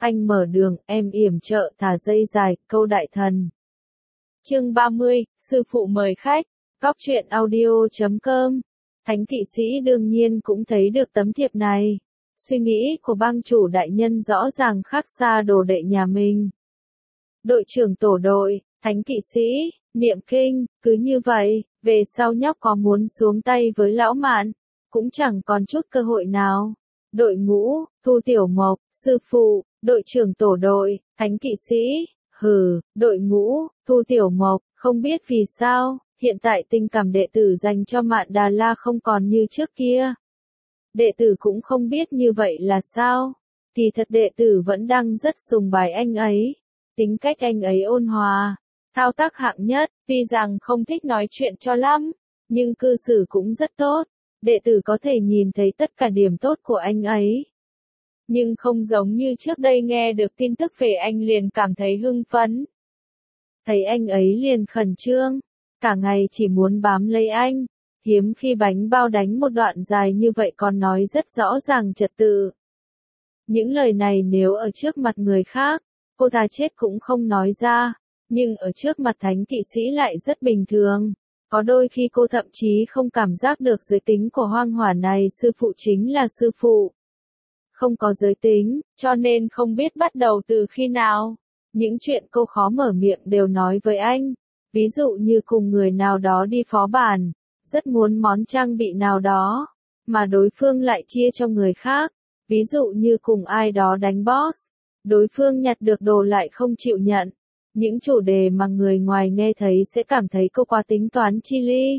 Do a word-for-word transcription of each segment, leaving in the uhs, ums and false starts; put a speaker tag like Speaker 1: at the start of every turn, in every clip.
Speaker 1: anh mở đường, em yểm trợ thả dây dài, câu đại thần. Chương ba mươi, sư phụ mời khách, góc truyện audio chấm com. Thánh kỵ sĩ đương nhiên cũng thấy được tấm thiệp này. Suy nghĩ của bang chủ đại nhân rõ ràng khác xa đồ đệ nhà mình. Đội trưởng tổ đội, thánh kỵ sĩ, niệm kinh, cứ như vậy, về sau nhóc có muốn xuống tay với lão Mạn, cũng chẳng còn chút cơ hội nào. Đội ngũ, Thu Tiểu Mộc, sư phụ, đội trưởng tổ đội, thánh kỵ sĩ, hừ, đội ngũ, Thu Tiểu Mộc, không biết vì sao, hiện tại tình cảm đệ tử dành cho Mạn Đà La không còn như trước kia. Đệ tử cũng không biết như vậy là sao, kỳ thật đệ tử vẫn đang rất sùng bái anh ấy, tính cách anh ấy ôn hòa, thao tác hạng nhất, tuy rằng không thích nói chuyện cho lắm, nhưng cư xử cũng rất tốt, đệ tử có thể nhìn thấy tất cả điểm tốt của anh ấy. Nhưng không giống như trước đây nghe được tin tức về anh liền cảm thấy hưng phấn. Thấy anh ấy liền khẩn trương, cả ngày chỉ muốn bám lấy anh, hiếm khi bánh bao đánh một đoạn dài như vậy còn nói rất rõ ràng trật tự. Những lời này nếu ở trước mặt người khác, cô ta chết cũng không nói ra, nhưng ở trước mặt thánh kỵ sĩ lại rất bình thường. Có đôi khi cô thậm chí không cảm giác được giới tính của hoang hỏa này, sư phụ chính là sư phụ. Không có giới tính, cho nên không biết bắt đầu từ khi nào. Những chuyện cô khó mở miệng đều nói với anh. Ví dụ như cùng người nào đó đi phó bản, rất muốn món trang bị nào đó, mà đối phương lại chia cho người khác. Ví dụ như cùng ai đó đánh boss, đối phương nhặt được đồ lại không chịu nhận. Những chủ đề mà người ngoài nghe thấy sẽ cảm thấy cô quá tính toán chi ly.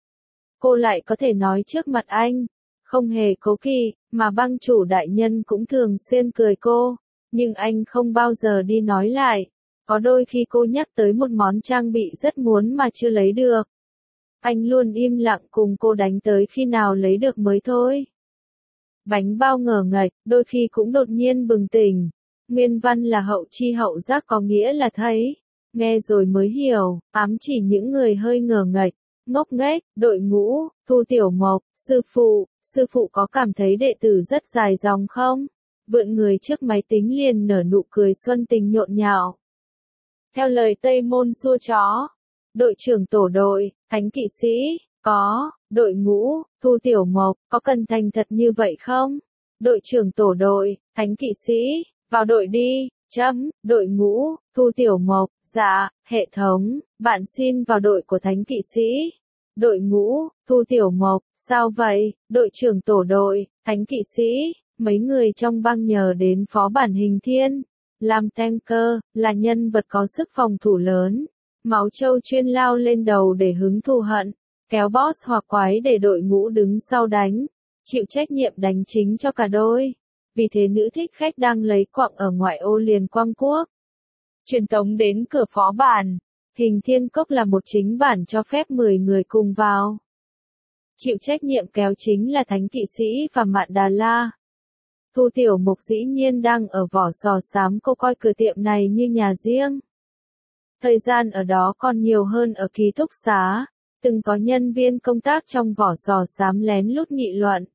Speaker 1: Cô lại có thể nói trước mặt anh, không hề cố kỵ, mà bang chủ đại nhân cũng thường xuyên cười cô, nhưng anh không bao giờ đi nói lại. Có đôi khi cô nhắc tới một món trang bị rất muốn mà chưa lấy được. Anh luôn im lặng cùng cô đánh tới khi nào lấy được mới thôi. Bánh bao ngờ ngạch, đôi khi cũng đột nhiên bừng tỉnh. Nguyên văn là hậu chi hậu giác có nghĩa là thấy, nghe rồi mới hiểu, ám chỉ những người hơi ngờ ngạch, ngốc nghếch. Đội ngũ, Thu Tiểu Mộc, sư phụ, sư phụ có cảm thấy đệ tử rất dài dòng không? Vượn người trước máy tính liền nở nụ cười xuân tình nhộn nhạo. Theo lời Tây Môn xua chó, đội trưởng tổ đội, thánh kỵ sĩ, có, đội ngũ, Thu Tiểu Mộc, có cần thành thật như vậy không? Đội trưởng tổ đội, thánh kỵ sĩ, vào đội đi, chấm, đội ngũ, Thu Tiểu Mộc, dạ, hệ thống, bạn xin vào đội của thánh kỵ sĩ. Đội ngũ, Thu Tiểu Mộc, sao vậy, đội trưởng tổ đội, thánh kỵ sĩ, mấy người trong bang nhờ đến phó bản Hình Thiên. Làm tanker, là nhân vật có sức phòng thủ lớn, máu châu chuyên lao lên đầu để hứng thù hận, kéo boss hoặc quái để đội ngũ đứng sau đánh, chịu trách nhiệm đánh chính cho cả đôi. Vì thế nữ thích khách đang lấy quặng ở ngoại ô liền quang quốc. Truyền tống đến cửa phó bản. Hình Thiên Cốc là một chính bản cho phép mười người cùng vào. Chịu trách nhiệm kéo chính là thánh kỵ sĩ và Mạn Đà La. Thu Tiểu Mộc dĩ nhiên đang ở vỏ sò xám, cô coi cửa tiệm này như nhà riêng. Thời gian ở đó còn nhiều hơn ở ký túc xá. Từng có nhân viên công tác trong vỏ sò xám lén lút nghị luận.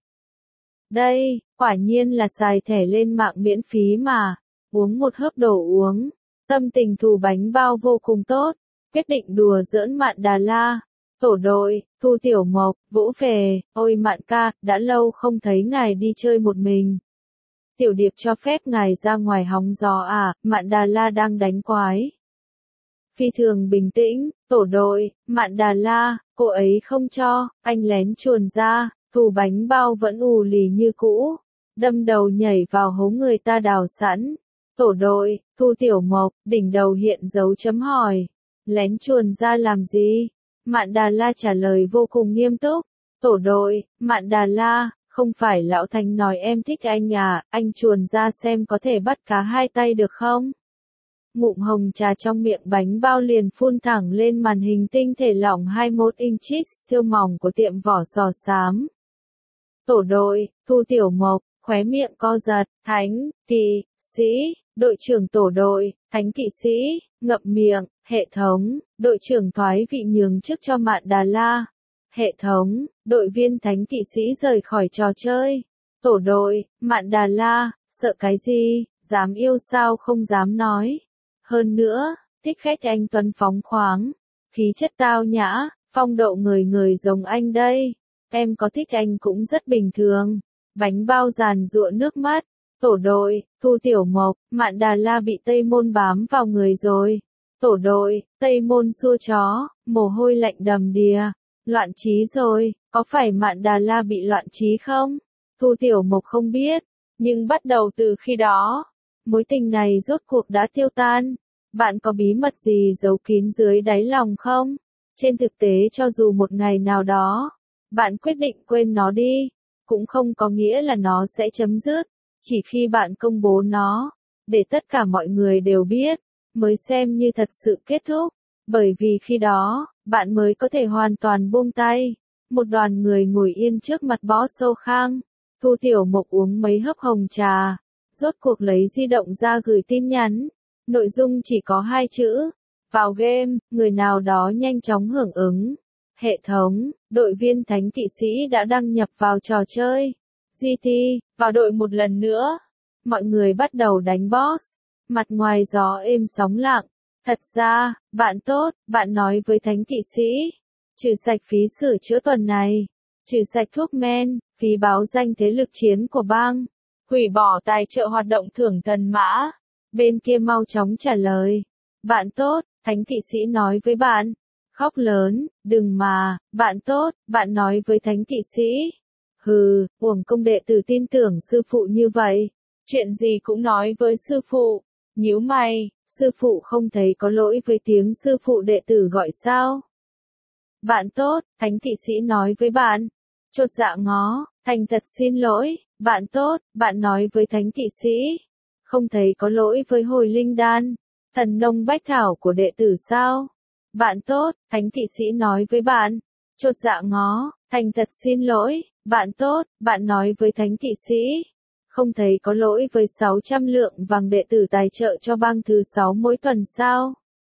Speaker 1: Đây, quả nhiên là xài thẻ lên mạng miễn phí mà. Uống một hớp đồ uống. Tâm tình thù bánh bao vô cùng tốt. Quyết định đùa giỡn Mạn Đà La. Tổ đội, Thu Tiểu Mộc, vỗ về. Ôi Mạn ca, đã lâu không thấy ngài đi chơi một mình. Tiểu điệp cho phép ngài ra ngoài hóng gió à, Mạn Đà La đang đánh quái. Phi thường bình tĩnh, tổ đội, Mạn Đà La, cô ấy không cho, anh lén chuồn ra, thù bánh bao vẫn ù lì như cũ, đâm đầu nhảy vào hố người ta đào sẵn. Tổ đội, Thu Tiểu Mộc, đỉnh đầu hiện dấu chấm hỏi, lén chuồn ra làm gì? Mạn Đà La trả lời vô cùng nghiêm túc, tổ đội, Mạn Đà La, không phải lão Thanh nói em thích anh à, anh chuồn ra xem có thể bắt cá hai tay được không? Ngụm hồng trà trong miệng bánh bao liền phun thẳng lên màn hình tinh thể lỏng hai mươi mốt inches siêu mỏng của tiệm vỏ sò xám. Tổ đội, Thu Tiểu Mộc, khóe miệng co giật, thánh, kỵ, sĩ, đội trưởng tổ đội, thánh kỵ sĩ, ngậm miệng, hệ thống, đội trưởng thoái vị nhường chức cho Mạn Đà La. Hệ thống, đội viên thánh kỵ sĩ rời khỏi trò chơi. Tổ đội, Mạn Đà La, sợ cái gì, Dám yêu sao không dám nói. Hơn nữa, thích khách anh tuấn phóng khoáng, khí chất tao nhã, phong độ người người giống anh đây. Em có thích anh cũng rất bình thường. Bánh bao giàn giụa nước mắt. Tổ đội, Thu Tiểu Mộc, Mạn Đà La bị Tây Môn bám vào người rồi. Tổ đội, Tây Môn xua chó, mồ hôi lạnh đầm đìa. Loạn trí rồi, có phải Mạn Đà La bị loạn trí không? Thu Tiểu Mộc không biết, nhưng bắt đầu từ khi đó, mối tình này rốt cuộc đã tiêu tan. Bạn có bí mật gì giấu kín dưới đáy lòng không? Trên thực tế cho dù một ngày nào đó, bạn quyết định quên nó đi, cũng không có nghĩa là nó sẽ chấm dứt. Chỉ khi bạn công bố nó, để tất cả mọi người đều biết, mới xem như thật sự kết thúc. Bởi vì khi đó, bạn mới có thể hoàn toàn buông tay. Một đoàn người ngồi yên trước mặt Boss Sâu Khang. Thu Tiểu Mộc uống mấy hớp hồng trà, rốt cuộc lấy di động ra gửi tin nhắn. Nội dung chỉ có hai chữ. Vào game, người nào đó nhanh chóng hưởng ứng. Hệ thống, đội viên thánh kỵ sĩ đã đăng nhập vào trò chơi. giê tê, vào đội một lần nữa. Mọi người bắt đầu đánh boss. Mặt ngoài gió êm sóng lặng. Thật ra, bạn tốt, bạn nói với thánh kỵ sĩ. Trừ sạch phí sửa chữa tuần này. Trừ sạch thuốc men, phí báo danh thế lực chiến của bang. Hủy bỏ tài trợ hoạt động thưởng thần mã. Bên kia mau chóng trả lời. Bạn tốt, thánh kỵ sĩ nói với bạn. Khóc lớn, đừng mà, bạn tốt, bạn nói với thánh kỵ sĩ. Hừ, uổng công đệ tử tin tưởng sư phụ như vậy. Chuyện gì cũng nói với sư phụ. Nhíu mày, sư phụ không thấy có lỗi với tiếng sư phụ đệ tử gọi sao? Bạn tốt, thánh kỵ sĩ nói với bạn. Chột dạ ngó, thành thật xin lỗi, bạn tốt, bạn nói với thánh kỵ sĩ. Không thấy có lỗi với hồi linh đan, thần nông bách thảo của đệ tử sao? Bạn tốt, thánh kỵ sĩ nói với bạn. Chột dạ ngó, thành thật xin lỗi, bạn tốt, bạn nói với thánh kỵ sĩ. Không thấy có lỗi với sáu trăm lượng vàng đệ tử tài trợ cho bang thứ sáu mỗi tuần sao?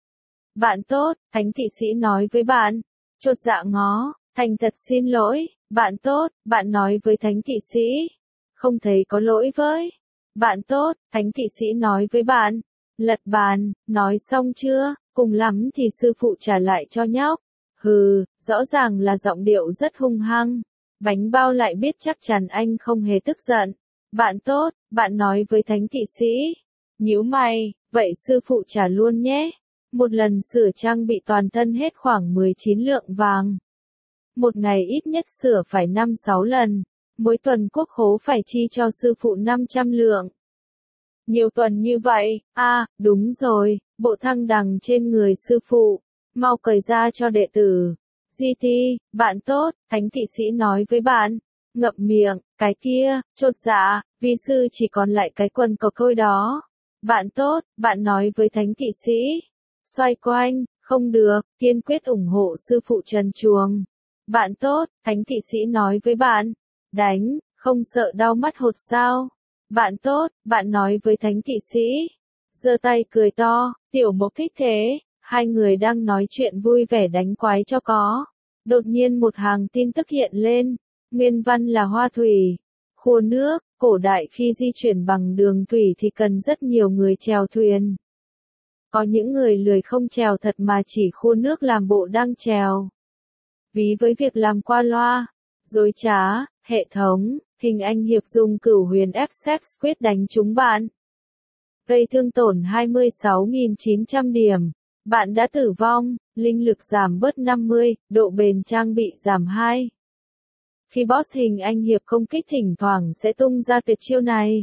Speaker 1: Bạn tốt, thánh kỵ sĩ nói với bạn. Chột dạ ngó, thành thật xin lỗi, bạn tốt, bạn nói với thánh kỵ sĩ. Không thấy có lỗi với. Bạn tốt, thánh kỵ sĩ nói với bạn. Lật bàn, nói xong chưa, cùng lắm thì sư phụ trả lại cho nhóc. Hừ, rõ ràng là giọng điệu rất hung hăng. Bánh bao lại biết chắc chắn anh không hề tức giận. Bạn tốt, bạn nói với thánh kỵ sĩ. Nhíu mày, vậy sư phụ trả luôn nhé. Một lần sửa trang bị toàn thân hết khoảng mười chín lượng vàng. Một ngày ít nhất sửa phải năm sáu lần. Mỗi tuần quốc khố phải chi cho sư phụ năm trăm lượng. Nhiều tuần như vậy, à, đúng rồi, bộ thăng đằng trên người sư phụ. Mau cởi ra cho đệ tử. giê tê, bạn tốt, thánh kỵ sĩ nói với bạn. Ngậm miệng, cái kia, chột dạ, vi sư chỉ còn lại cái quần cộc thôi đó. Bạn tốt, bạn nói với thánh kỵ sĩ. Xoay quanh, không được, kiên quyết ủng hộ sư phụ trần truồng. Bạn tốt, thánh kỵ sĩ nói với bạn. Đánh, không sợ đau mắt hột sao? Bạn tốt, bạn nói với thánh kỵ sĩ. Giơ tay cười to, Tiểu Mộc thích thế. Hai người đang nói chuyện vui vẻ đánh quái cho có. Đột nhiên một hàng tin tức hiện lên. Nguyên văn là hoa thủy. Khua nước, cổ đại khi di chuyển bằng đường thủy thì cần rất nhiều người chèo thuyền. Có những người lười không chèo thật mà chỉ khua nước làm bộ đang chèo. Ví với việc làm qua loa, dối trá, hệ thống, hình anh hiệp dùng cửu huyền ép xếp squid đánh trúng bạn. Gây thương tổn hai mươi sáu nghìn chín trăm điểm. Bạn đã tử vong, linh lực giảm bớt năm mươi, độ bền trang bị giảm hai. Khi boss hình anh hiệp công kích thỉnh thoảng sẽ tung ra tuyệt chiêu này.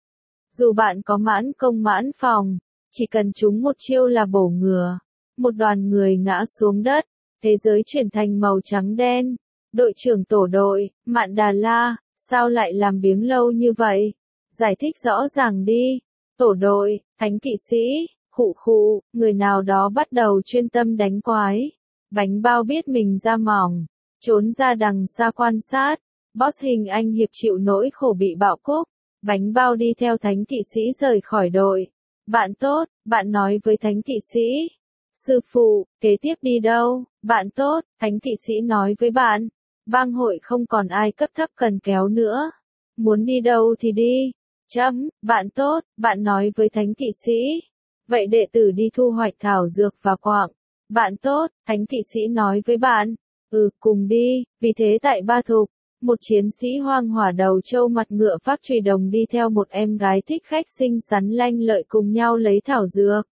Speaker 1: Dù bạn có mãn công mãn phòng, chỉ cần trúng một chiêu là bổ ngửa. Một đoàn người ngã xuống đất, thế giới chuyển thành màu trắng đen. Đội trưởng tổ đội, Mạn Đà La, sao lại làm biếng lâu như vậy? Giải thích rõ ràng đi. Tổ đội, thánh kỵ sĩ, khụ khụ, người nào đó bắt đầu chuyên tâm đánh quái. Bánh bao biết mình da mỏng, trốn ra đằng xa quan sát. Boss hình anh hiệp chịu nỗi khổ bị bạo cúc. Bánh bao đi theo thánh kỵ sĩ rời khỏi đội. Bạn tốt, bạn nói với thánh kỵ sĩ. Sư phụ, kế tiếp đi đâu? Bạn tốt, thánh kỵ sĩ nói với bạn. Bang hội không còn ai cấp thấp cần kéo nữa. Muốn đi đâu thì đi. Chấm, bạn tốt, bạn nói với thánh kỵ sĩ. Vậy đệ tử đi thu hoạch thảo dược và quạng. Bạn tốt, thánh kỵ sĩ nói với bạn. Ừ, cùng đi, vì thế tại Ba Thục, một chiến sĩ hoang hỏa đầu trâu mặt ngựa vác chùy đồng đi theo một em gái thích khách xinh xắn lanh lợi cùng nhau lấy thảo dược.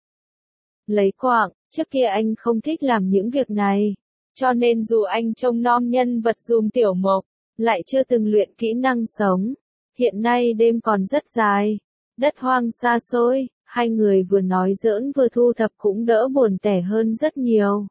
Speaker 1: Lấy quạng, trước kia anh không thích làm những việc này. Cho nên dù anh trông nom nhân vật dùm Tiểu Mộc, lại chưa từng luyện kỹ năng sống. Hiện nay đêm còn rất dài, đất hoang xa xôi, hai người vừa nói giỡn vừa thu thập cũng đỡ buồn tẻ hơn rất nhiều.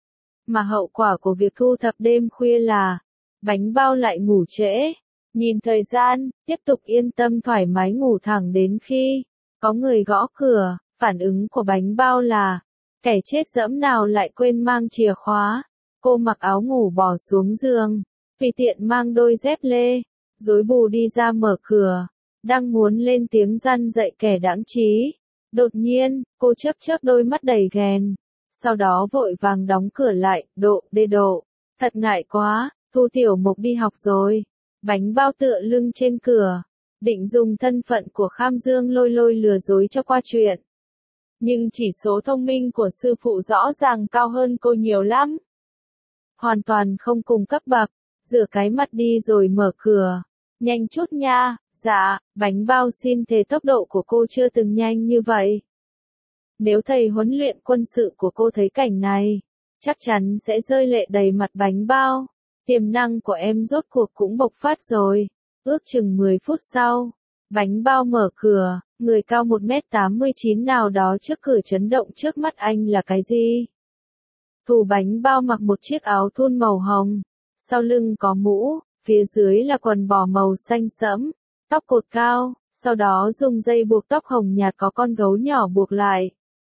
Speaker 1: Mà hậu quả của việc thu thập đêm khuya là, bánh bao lại ngủ trễ. Nhìn thời gian, tiếp tục yên tâm thoải mái ngủ thẳng đến khi có người gõ cửa. Phản ứng của bánh bao là, kẻ chết dẫm nào lại quên mang chìa khóa. Cô mặc áo ngủ bỏ xuống giường, tùy tiện mang đôi dép lê, rối bù đi ra mở cửa, đang muốn lên tiếng răn dạy kẻ đãng trí. Đột nhiên, cô chớp chớp đôi mắt đầy ghen, sau đó vội vàng đóng cửa lại, độ, đê độ. Thật ngại quá, Thu Tiểu Mộc đi học rồi. Bánh bao tựa lưng trên cửa, định dùng thân phận của Kham Dương lôi lôi lừa dối cho qua chuyện. Nhưng chỉ số thông minh của sư phụ rõ ràng cao hơn cô nhiều lắm. Hoàn toàn không cùng cấp bậc, rửa cái mặt đi rồi mở cửa. Nhanh chút nha, dạ, bánh bao xin thề tốc độ của cô chưa từng nhanh như vậy. Nếu thầy huấn luyện quân sự của cô thấy cảnh này, chắc chắn sẽ rơi lệ đầy mặt bánh bao. Tiềm năng của em rốt cuộc cũng bộc phát rồi. Ước chừng mười phút sau, bánh bao mở cửa, người cao một mét tám mươi chín nào đó trước cửa chấn động trước mắt anh là cái gì? Thủ bánh bao mặc một chiếc áo thun màu hồng, sau lưng có mũ, phía dưới là quần bò màu xanh sẫm, tóc cột cao, sau đó dùng dây buộc tóc hồng nhạt có con gấu nhỏ buộc lại.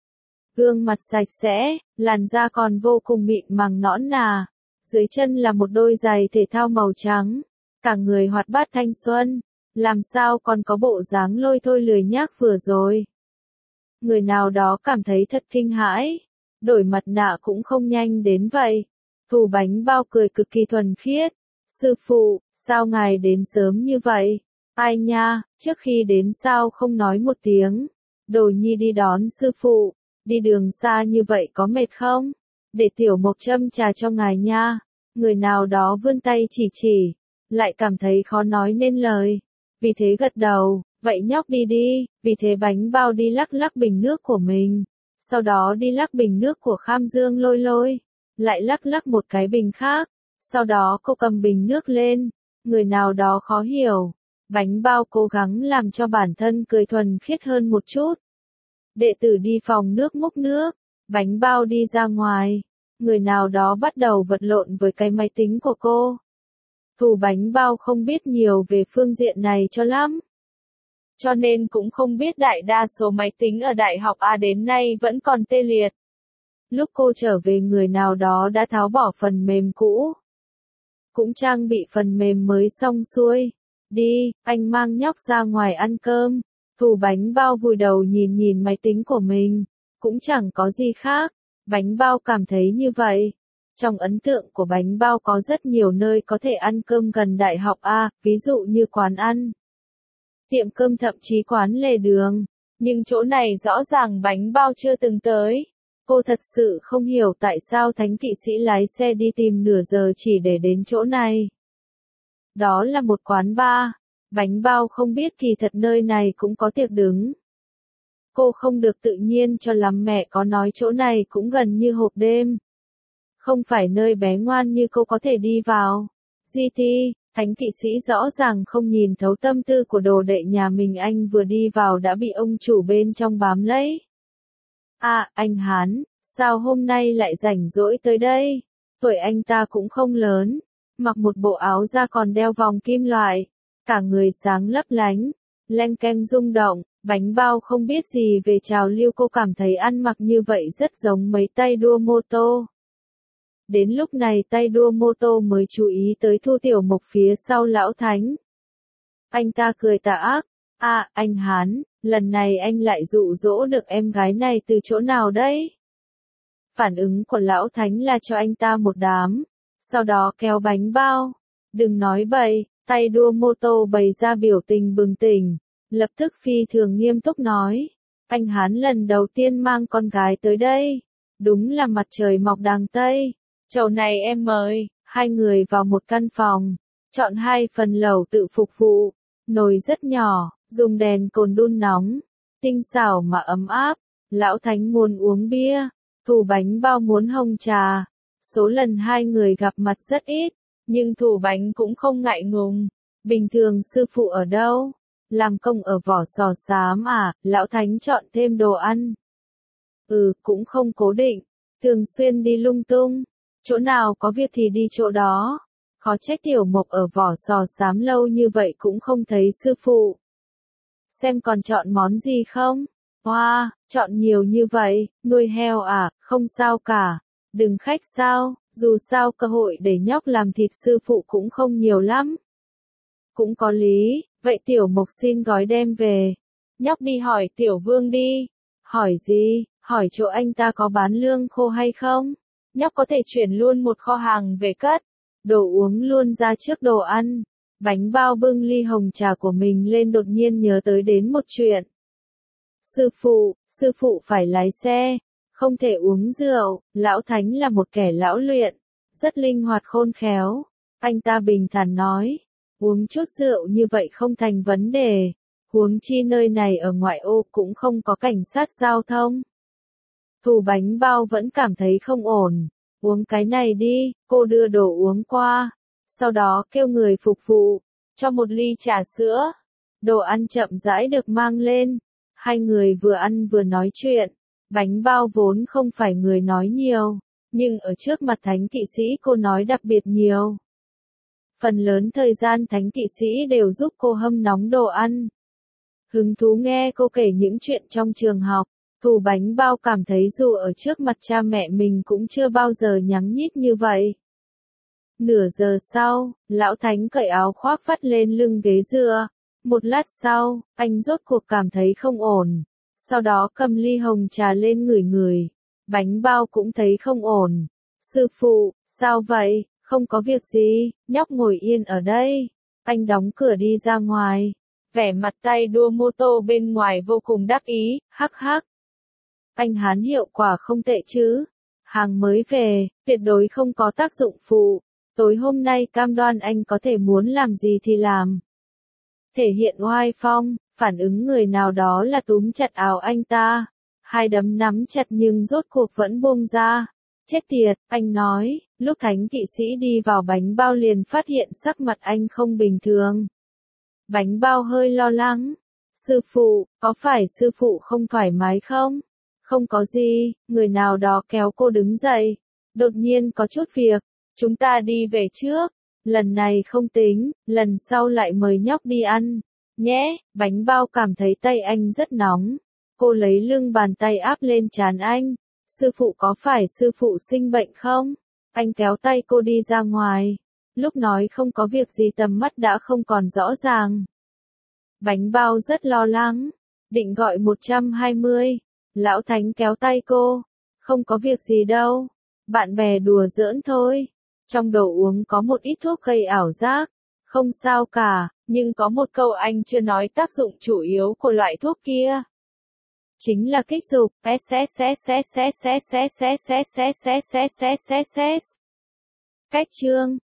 Speaker 1: Gương mặt sạch sẽ, làn da còn vô cùng mịn màng nõn nà, dưới chân là một đôi giày thể thao màu trắng, cả người hoạt bát thanh xuân, làm sao còn có bộ dáng lôi thôi lười nhác vừa rồi. Người nào đó cảm thấy thật kinh hãi, đổi mặt nạ cũng không nhanh đến vậy. Thủ bánh bao cười cực kỳ thuần khiết. Sư phụ, sao ngài đến sớm như vậy? Ai nha, trước khi đến sao không nói một tiếng? Đồ nhi đi đón sư phụ, đi đường xa như vậy có mệt không? Để Tiểu Mộc châm trà cho ngài nha. Người nào đó vươn tay chỉ chỉ, lại cảm thấy khó nói nên lời. Vì thế gật đầu, vậy nhóc đi đi, vì thế bánh bao đi lắc lắc bình nước của mình. Sau đó đi lắc bình nước của Kham Dương lôi lôi, lại lắc lắc một cái bình khác. Sau đó cô cầm bình nước lên, người nào đó khó hiểu. Bánh bao cố gắng làm cho bản thân cười thuần khiết hơn một chút. Đệ tử đi phòng nước múc nước, bánh bao đi ra ngoài. Người nào đó bắt đầu vật lộn với cái máy tính của cô. Thủ bánh bao không biết nhiều về phương diện này cho lắm. Cho nên cũng không biết đại đa số máy tính ở Đại học A đến nay vẫn còn tê liệt. Lúc cô trở về người nào đó đã tháo bỏ phần mềm cũ. Cũng trang bị phần mềm mới xong xuôi. Đi, anh mang nhóc ra ngoài ăn cơm. Thủ bánh bao vùi đầu nhìn nhìn máy tính của mình. Cũng chẳng có gì khác. Bánh bao cảm thấy như vậy. Trong ấn tượng của bánh bao có rất nhiều nơi có thể ăn cơm gần Đại học A, ví dụ như quán ăn, tiệm cơm thậm chí quán lề đường. Nhưng chỗ này rõ ràng bánh bao chưa từng tới. Cô thật sự không hiểu tại sao thánh kỵ sĩ lái xe đi tìm nửa giờ chỉ để đến chỗ này. Đó là một quán bar. Bánh bao không biết kỳ thật nơi này cũng có tiệc đứng. Cô không được tự nhiên cho lắm, mẹ có nói chỗ này cũng gần như hộp đêm. Không phải nơi bé ngoan như cô có thể đi vào. giê tê, thánh kỵ sĩ rõ ràng không nhìn thấu tâm tư của đồ đệ nhà mình, anh vừa đi vào đã bị ông chủ bên trong bám lấy. À, anh Hán, sao hôm nay lại rảnh rỗi tới đây? Tuổi anh ta cũng không lớn, mặc một bộ áo da còn đeo vòng kim loại, cả người sáng lấp lánh, leng keng rung động. Bánh bao không biết gì về trào lưu, cô cảm thấy ăn mặc như vậy rất giống mấy tay đua mô tô. Đến lúc này tay đua mô tô mới chú ý tới Thu Tiểu Mộc phía sau lão thánh. Anh ta cười tà ác. À, anh Hán, lần này anh lại dụ dỗ được em gái này từ chỗ nào đấy? Phản ứng của lão thánh là cho anh ta một đám, sau đó kéo bánh bao. Đừng nói bậy, tay đua mô tô bày ra biểu tình bừng tỉnh. lập tức phi thường nghiêm túc nói. Anh Hán lần đầu tiên mang con gái tới đây. Đúng là mặt trời mọc đằng Tây. Chầu này em mời. Hai người vào một căn phòng. Chọn hai phần lẩu tự phục vụ. Nồi rất nhỏ, dùng đèn cồn đun nóng. Tinh xảo mà ấm áp. Lão Thánh muốn uống bia. Thủ Bánh Bao muốn hồng trà. Số lần hai người gặp mặt rất ít. Nhưng Thủ Bánh cũng không ngại ngùng. Bình thường sư phụ ở đâu? Làm công ở Vỏ Sò Xám à? Lão Thánh chọn thêm đồ ăn. Ừ, cũng không cố định. Thường xuyên đi lung tung. Chỗ nào có việc thì đi chỗ đó. Khó trách Tiểu Mộc ở Vỏ Sò Xám lâu như vậy cũng không thấy sư phụ. Xem còn chọn món gì không? Wow, chọn nhiều như vậy, nuôi heo à, không sao cả. Đừng khách sao, dù sao cơ hội để nhóc làm thịt sư phụ cũng không nhiều lắm. Cũng có lý, vậy Tiểu Mộc xin gói đem về. Nhóc đi hỏi Tiểu Vương đi. Hỏi gì? Hỏi chỗ anh ta có bán lương khô hay không? Nhóc có thể chuyển luôn một kho hàng về cất. Đồ uống luôn ra trước đồ ăn. Bánh Bao bưng ly hồng trà của mình lên đột nhiên nhớ tới đến một chuyện. Sư phụ, sư phụ phải lái xe. Không thể uống rượu. Lão Thánh là một kẻ lão luyện. Rất linh hoạt khôn khéo. Anh ta bình thản nói. Uống chút rượu như vậy không thành vấn đề. Huống chi nơi này ở ngoại ô cũng không có cảnh sát giao thông. Thủ Bánh Bao vẫn cảm thấy không ổn. Uống cái này đi, cô đưa đồ uống qua. Sau đó kêu người phục vụ, cho một ly trà sữa. Đồ ăn chậm rãi được mang lên. Hai người vừa ăn vừa nói chuyện. Bánh Bao vốn không phải người nói nhiều. Nhưng ở trước mặt thánh kỵ sĩ cô nói đặc biệt nhiều. Phần lớn thời gian thánh kỵ sĩ đều giúp cô hâm nóng đồ ăn. Hứng thú nghe cô kể những chuyện trong trường học. Thủ Bánh Bao cảm thấy dù ở trước mặt cha mẹ mình cũng chưa bao giờ nhắng nhít như vậy. Nửa giờ sau, Lão Thánh cởi áo khoác vắt lên lưng ghế dựa. Một lát sau, anh rốt cuộc cảm thấy không ổn. Sau đó cầm ly hồng trà lên ngửi ngửi. Bánh Bao cũng thấy không ổn. Sư phụ, sao vậy? Không có việc gì, nhóc ngồi yên ở đây. Anh đóng cửa đi ra ngoài. Vẻ mặt tay đua mô tô bên ngoài vô cùng đắc ý, hắc hắc. Anh Hán hiệu quả không tệ chứ. Hàng mới về, tuyệt đối không có tác dụng phụ. Tối hôm nay cam đoan anh có thể muốn làm gì thì làm. Thể hiện oai phong, phản ứng người nào đó là túm chặt áo anh ta. Hai đấm nắm chặt nhưng rốt cuộc vẫn buông ra. Chết tiệt, anh nói, lúc thánh kỵ sĩ đi vào Bánh Bao liền phát hiện sắc mặt anh không bình thường. Bánh Bao hơi lo lắng. Sư phụ, có phải sư phụ không thoải mái không? Không có gì, người nào đó kéo cô đứng dậy. Đột nhiên có chút việc, chúng ta đi về trước. Lần này không tính, lần sau lại mời nhóc đi ăn. Nhé, Bánh Bao cảm thấy tay anh rất nóng. Cô lấy lưng bàn tay áp lên trán anh. Sư phụ có phải sư phụ sinh bệnh không? Anh kéo tay cô đi ra ngoài. Lúc nói không có việc gì tầm mắt đã không còn rõ ràng. Bánh Bao rất lo lắng. Định gọi một trăm hai mươi. Lão Thánh kéo tay cô. Không có việc gì đâu. Bạn bè đùa giỡn thôi. Trong đồ uống có một ít thuốc gây ảo giác. Không sao cả, nhưng có một câu anh chưa nói tác dụng chủ yếu của loại thuốc kia. Chính là kích dục. Cách chương